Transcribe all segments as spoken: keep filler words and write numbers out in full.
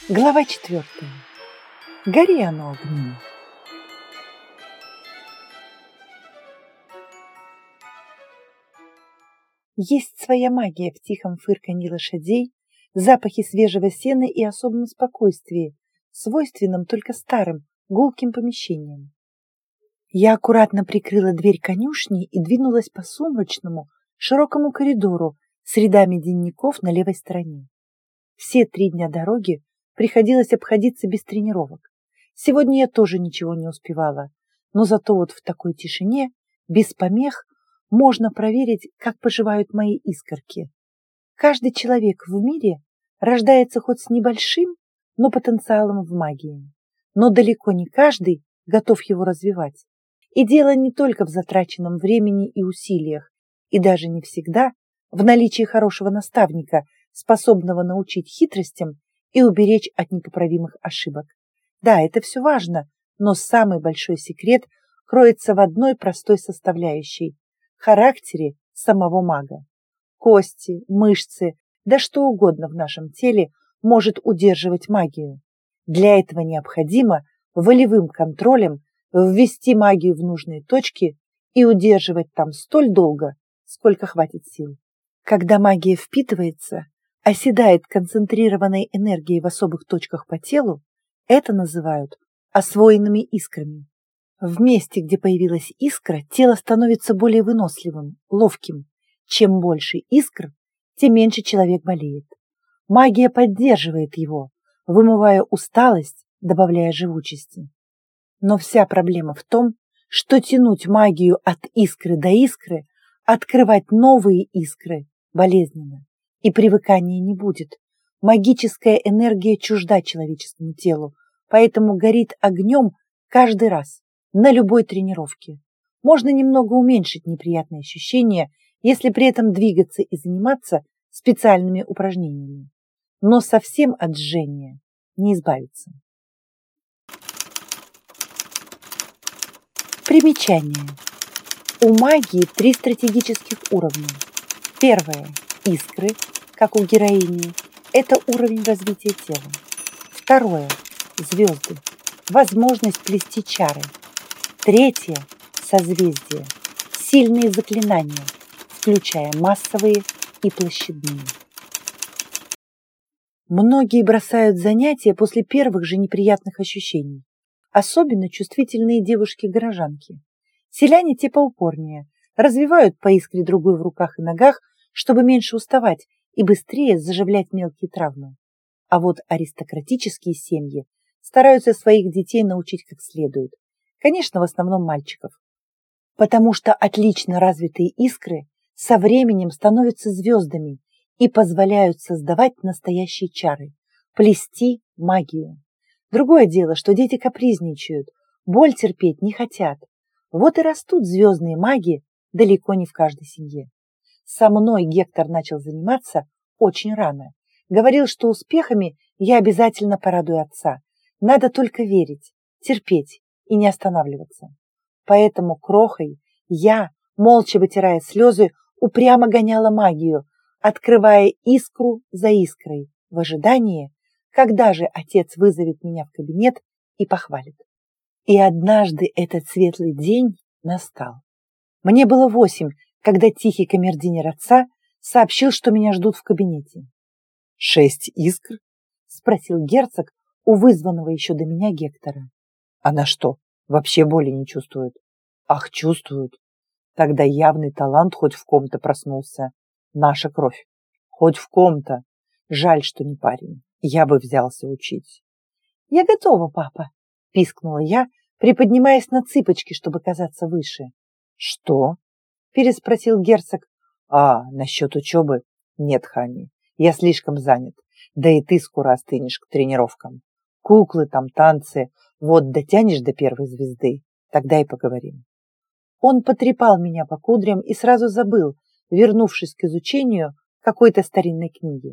Глава четвертая. Гори оно огнем. Есть своя магия в тихом фырканье лошадей, запахе свежего сена и особом спокойствии, свойственном только старым, гулким помещениям. Я аккуратно прикрыла дверь конюшни и двинулась по сумрачному, широкому коридору с рядами денников на левой стороне. Все три дня дороги приходилось обходиться без тренировок. Сегодня я тоже ничего не успевала, но зато вот в такой тишине, без помех, можно проверить, как поживают мои искорки. Каждый человек в мире рождается хоть с небольшим, но потенциалом в магии. Но далеко не каждый готов его развивать. И дело не только в затраченном времени и усилиях, и даже не всегда в наличии хорошего наставника, способного научить хитростям и уберечь от непоправимых ошибок. Да, это все важно, но самый большой секрет кроется в одной простой составляющей – характере самого мага. Кости, мышцы, да что угодно в нашем теле может удерживать магию. Для этого необходимо волевым контролем ввести магию в нужные точки и удерживать там столь долго, сколько хватит сил. Когда магия впитывается, оседает концентрированной энергией в особых точках по телу, это называют освоенными искрами. В месте, где появилась искра, тело становится более выносливым, ловким. Чем больше искр, тем меньше человек болеет. Магия поддерживает его, вымывая усталость, добавляя живучести. Но вся проблема в том, что тянуть магию от искры до искры, открывать новые искры болезненно. И привыкания не будет. Магическая энергия чужда человеческому телу, поэтому горит огнем каждый раз, на любой тренировке. Можно немного уменьшить неприятные ощущения, если при этом двигаться и заниматься специальными упражнениями. Но совсем от жжения не избавиться. Примечание. У магии три стратегических уровня. Первое – искры, как у героини, это уровень развития тела. Второе – звезды, возможность плести чары. Третье – созвездие, сильные заклинания, включая массовые и площадные. Многие бросают занятия после первых же неприятных ощущений, особенно чувствительные девушки-горожанки. Селяне те поупорнее, развивают по искре другой в руках и ногах, чтобы меньше уставать и быстрее заживлять мелкие травмы. А вот аристократические семьи стараются своих детей научить как следует. Конечно, в основном мальчиков. Потому что отлично развитые искры со временем становятся звездами и позволяют создавать настоящие чары, плести магию. Другое дело, что дети капризничают, боль терпеть не хотят. Вот и растут звездные маги далеко не в каждой семье. Со мной Гектор начал заниматься очень рано. Говорил, что успехами я обязательно порадую отца. Надо только верить, терпеть и не останавливаться. Поэтому крохой я, молча вытирая слезы, упрямо гоняла магию, открывая искру за искрой, в ожидании, когда же отец вызовет меня в кабинет и похвалит. И однажды этот светлый день настал. Мне было восемь, когда тихий камердинер отца сообщил, что меня ждут в кабинете. «Шесть искр?» – спросил герцог у вызванного еще до меня Гектора. «Она что, вообще боли не чувствует?» «Ах, чувствует. Тогда явный талант хоть в ком-то проснулся. Наша кровь. Хоть в ком-то. Жаль, что не парень. Я бы взялся учить». «Я готова, папа», – пискнула я, приподнимаясь на цыпочки, чтобы казаться выше. «Что?» – переспросил герцог. «А, насчет учебы? Нет, Хани, я слишком занят. Да и ты скоро остынешь к тренировкам. Куклы там, танцы. Вот дотянешь до первой звезды, тогда и поговорим». Он потрепал меня по кудрям и сразу забыл, вернувшись к изучению какой-то старинной книги.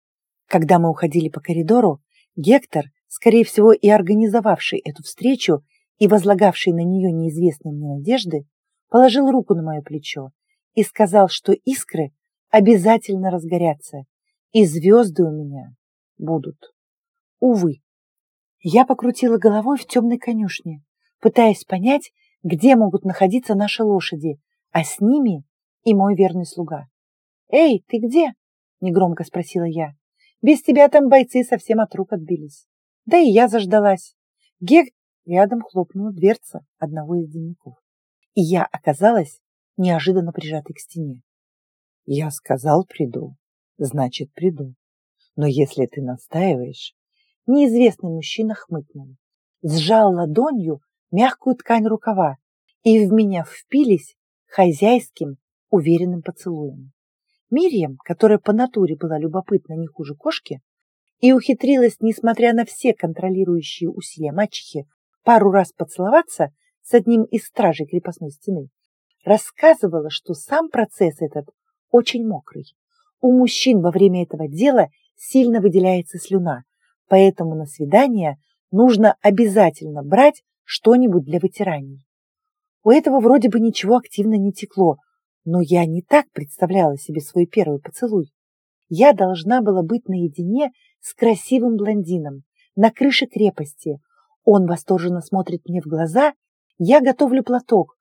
Когда мы уходили по коридору, Гектор, скорее всего и организовавший эту встречу и возлагавший на нее неизвестные мне надежды, положил руку на мое плечо и сказал, что искры обязательно разгорятся, и звезды у меня будут. Увы. Я покрутила головой в темной конюшне, пытаясь понять, где могут находиться наши лошади, а с ними и мой верный слуга. «Эй, ты где?» — негромко спросила я. «Без тебя там бойцы совсем от рук отбились». Да и я заждалась. Гек рядом хлопнула дверца одного из дневников. И я оказалась неожиданно прижатой к стене. «Я сказал, приду, значит, приду. Но если ты настаиваешь...» Неизвестный мужчина хмыкнул, сжал ладонью мягкую ткань рукава, и в меня впились хозяйским, уверенным поцелуем. Мирьям, которая по натуре была любопытна не хуже кошки, и ухитрилась, несмотря на все контролирующие усилия мачехи, пару раз поцеловаться с одним из стражей крепостной стены, рассказывала, что сам процесс этот очень мокрый. У мужчин во время этого дела сильно выделяется слюна, поэтому на свидание нужно обязательно брать что-нибудь для вытираний. У этого вроде бы ничего активно не текло, но я не так представляла себе свой первый поцелуй. Я должна была быть наедине с красивым блондином на крыше крепости. Он восторженно смотрит мне в глаза, я готовлю платок.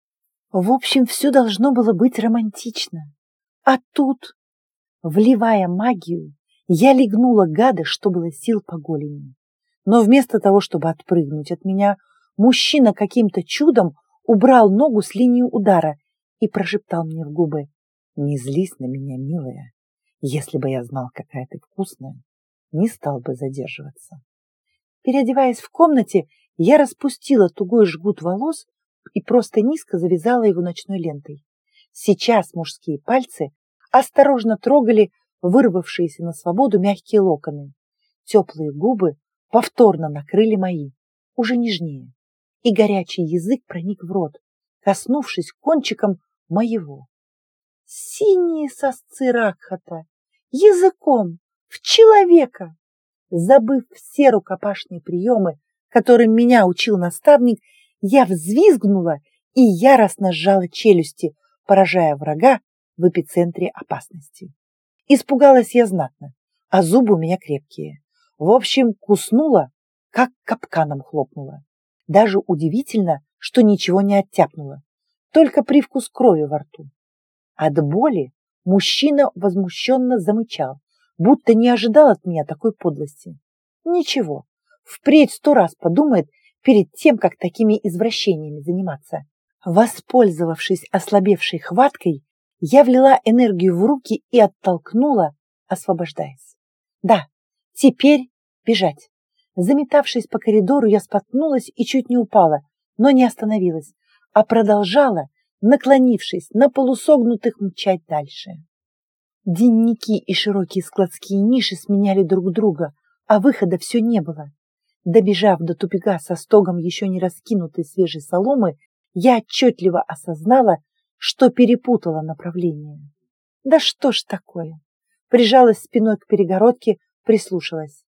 В общем, все должно было быть романтично. А тут, вливая магию, я легнула гада, что было сил по голени. Но вместо того, чтобы отпрыгнуть от меня, мужчина каким-то чудом убрал ногу с линии удара и прошептал мне в губы: «Не злись на меня, милая. Если бы я знал, какая ты вкусная, не стал бы задерживаться». Переодеваясь в комнате, я распустила тугой жгут волос и просто низко завязала его ночной лентой. Сейчас мужские пальцы осторожно трогали вырвавшиеся на свободу мягкие локоны. Теплые губы повторно накрыли мои, уже нежнее, и горячий язык проник в рот, коснувшись кончиком моего. Синие сосцы Ракхата, языком в человека! Забыв все рукопашные приемы, которым меня учил наставник, я взвизгнула и яростно сжала челюсти, поражая врага в эпицентре опасности. Испугалась я знатно, а зубы у меня крепкие. В общем, куснула, как капканом хлопнула. Даже удивительно, что ничего не оттяпнула, только привкус крови во рту. От боли мужчина возмущенно замычал, будто не ожидал от меня такой подлости. Ничего, впредь сто раз подумает перед тем, как такими извращениями заниматься. Воспользовавшись ослабевшей хваткой, я влила энергию в руки и оттолкнула, освобождаясь. Да, теперь бежать. Заметавшись по коридору, я споткнулась и чуть не упала, но не остановилась, а продолжала, наклонившись на полусогнутых, мчать дальше. Денники и широкие складские ниши сменяли друг друга, а выхода все не было. Добежав до тупика со стогом еще не раскинутой свежей соломы, я отчетливо осознала, что перепутала направление. Да что ж такое? Прижалась спиной к перегородке, прислушалась.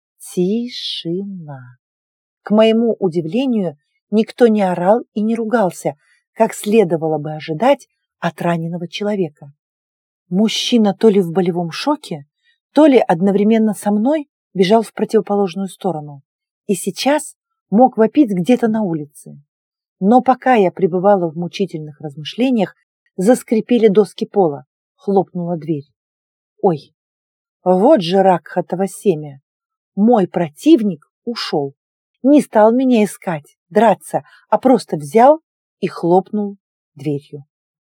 Тишина. К моему удивлению, никто не орал и не ругался, как следовало бы ожидать от раненого человека. Мужчина то ли в болевом шоке, то ли одновременно со мной бежал в противоположную сторону и сейчас мог вопить где-то на улице. Но пока я пребывала в мучительных размышлениях, заскрипели доски пола, хлопнула дверь. Ой, вот же Ракхатово семя! Мой противник ушел, не стал меня искать, драться, а просто взял и хлопнул дверью.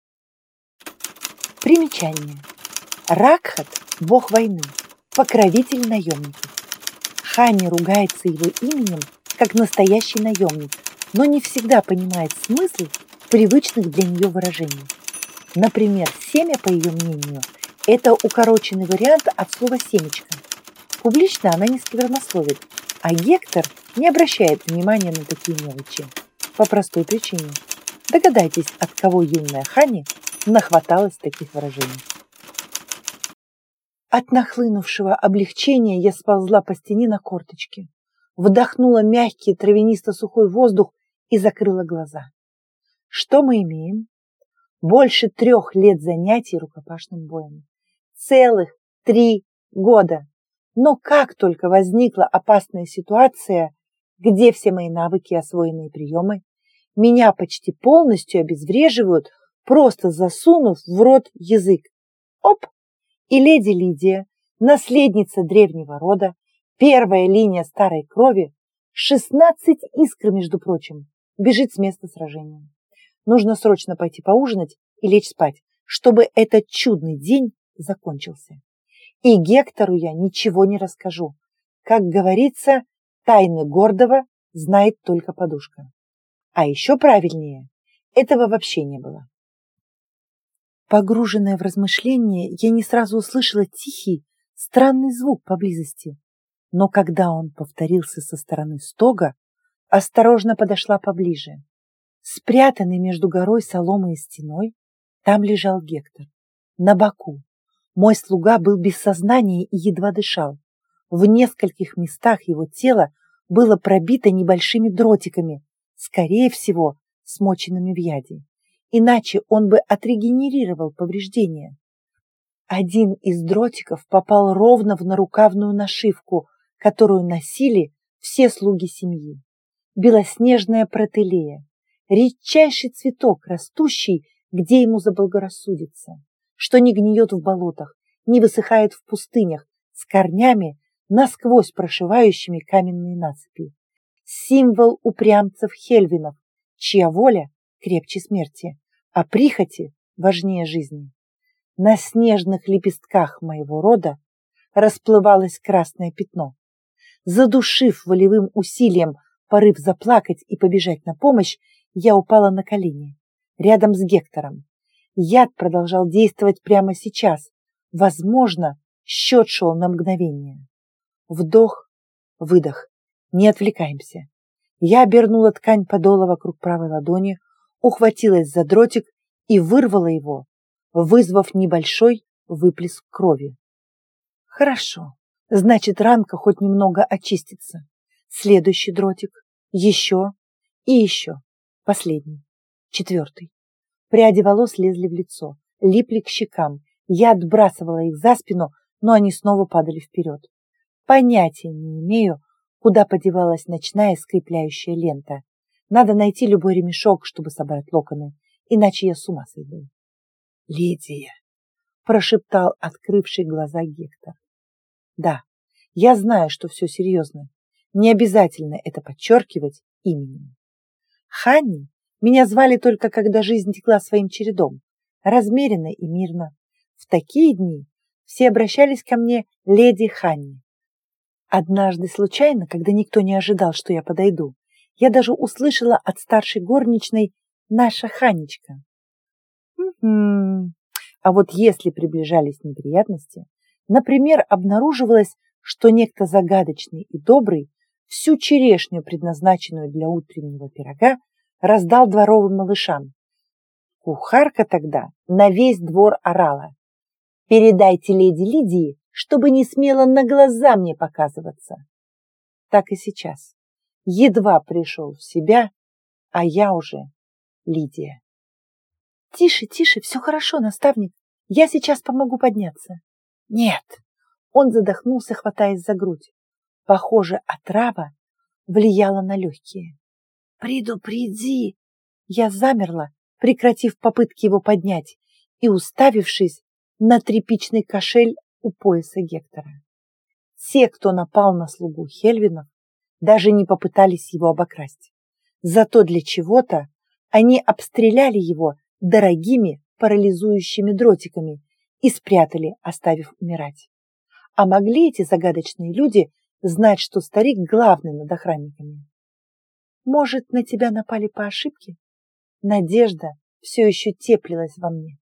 Примечание. Ракхат – бог войны, покровитель наемников. Хани ругается его именем, как настоящий наемник, но не всегда понимает смысл привычных для нее выражений. Например, семя, по ее мнению, это укороченный вариант от слова «семечко». Публично она не сквернословит, а Гектор не обращает внимания на такие мелочи. По простой причине. Догадайтесь, от кого юная Хани нахваталась таких выражений. От нахлынувшего облегчения я сползла по стене на корточки, вдохнула мягкий травянисто-сухой воздух и закрыла глаза. Что мы имеем? Больше трех лет занятий рукопашным боем. Целых три года. Но как только возникла опасная ситуация, где все мои навыки и освоенные приемы, меня почти полностью обезвреживают, просто засунув в рот язык. Оп! И леди Лидия, наследница древнего рода, первая линия старой крови, шестнадцать искр, между прочим, бежит с места сражения. Нужно срочно пойти поужинать и лечь спать, чтобы этот чудный день закончился. И Гектору я ничего не расскажу. Как говорится, тайны гордого знает только подушка. А еще правильнее, этого вообще не было. Погруженная в размышления, я не сразу услышала тихий, странный звук поблизости. Но когда он повторился со стороны стога, осторожно подошла поближе. Спрятанный между горой соломой и стеной, там лежал Гектор. На боку. Мой слуга был без сознания и едва дышал. В нескольких местах его тело было пробито небольшими дротиками, скорее всего, смоченными в яде. Иначе он бы отрегенерировал повреждения. Один из дротиков попал ровно в нарукавную нашивку, которую носили все слуги семьи. Белоснежная протелея, редчайший цветок, растущий, где ему заблагорассудится, что не гниет в болотах, не высыхает в пустынях, с корнями, насквозь прошивающими каменные насыпи. Символ упрямцев Хельвинов, чья воля крепче смерти, а прихоти важнее жизни. На снежных лепестках моего рода расплывалось красное пятно. Задушив волевым усилием порыв заплакать и побежать на помощь, я упала на колени, рядом с Гектором. Яд продолжал действовать прямо сейчас. Возможно, счет шел на мгновение. Вдох, выдох. Не отвлекаемся. Я обернула ткань подола вокруг правой ладони, ухватилась за дротик и вырвала его, вызвав небольшой выплеск крови. Хорошо. Значит, ранка хоть немного очистится. Следующий дротик. Еще и еще. Последний. Четвертый. Пряди волос лезли в лицо, липли к щекам. Я отбрасывала их за спину, но они снова падали вперед. Понятия не имею, куда подевалась ночная скрепляющая лента. Надо найти любой ремешок, чтобы собрать локоны, иначе я с ума сойду. — Лидия! — прошептал открывший глаза Гектор. — Да, я знаю, что все серьезно. Не обязательно это подчеркивать именем. Ханни меня звали только, когда жизнь текла своим чередом, размеренно и мирно. В такие дни все обращались ко мне леди Ханни. Однажды случайно, когда никто не ожидал, что я подойду, я даже услышала от старшей горничной «наша Ханечка». М-м-м. А вот если приближались неприятности, например, обнаруживалось, что некто загадочный и добрый всю черешню, предназначенную для утреннего пирога, раздал дворовым малышам. Кухарка тогда на весь двор орала: «Передайте леди Лидии, чтобы не смела на глаза мне показываться». Так и сейчас. Едва пришел в себя, а я уже Лидия. «Тише, тише, все хорошо, наставник. Я сейчас помогу подняться». «Нет». Он задохнулся, хватаясь за грудь. Похоже, отрава влияла на легкие. «Предупреди!» Я замерла, прекратив попытки его поднять и уставившись на тряпичный кошель у пояса Гектора. Те, кто напал на слугу Хельвинов, даже не попытались его обокрасть. Зато для чего-то они обстреляли его дорогими парализующими дротиками и спрятали, оставив умирать. А могли эти загадочные люди знать, что старик главный над охранниками? Может, на тебя напали по ошибке? Надежда все еще теплилась во мне.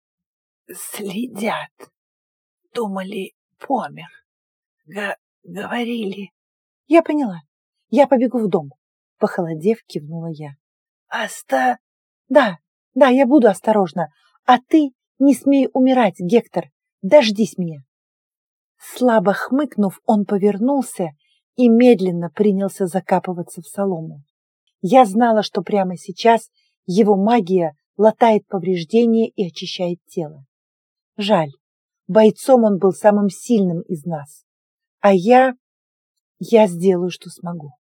Следят. Думали, помер. Г- говорили. Я поняла. Я побегу в дом. Похолодев, кивнула я. Оста... Да, да, я буду осторожна. А ты не смей умирать, Гектор. Дождись меня. Слабо хмыкнув, он повернулся и медленно принялся закапываться в солому. Я знала, что прямо сейчас его магия латает повреждения и очищает тело. Жаль, бойцом он был самым сильным из нас. А я... я сделаю, что смогу.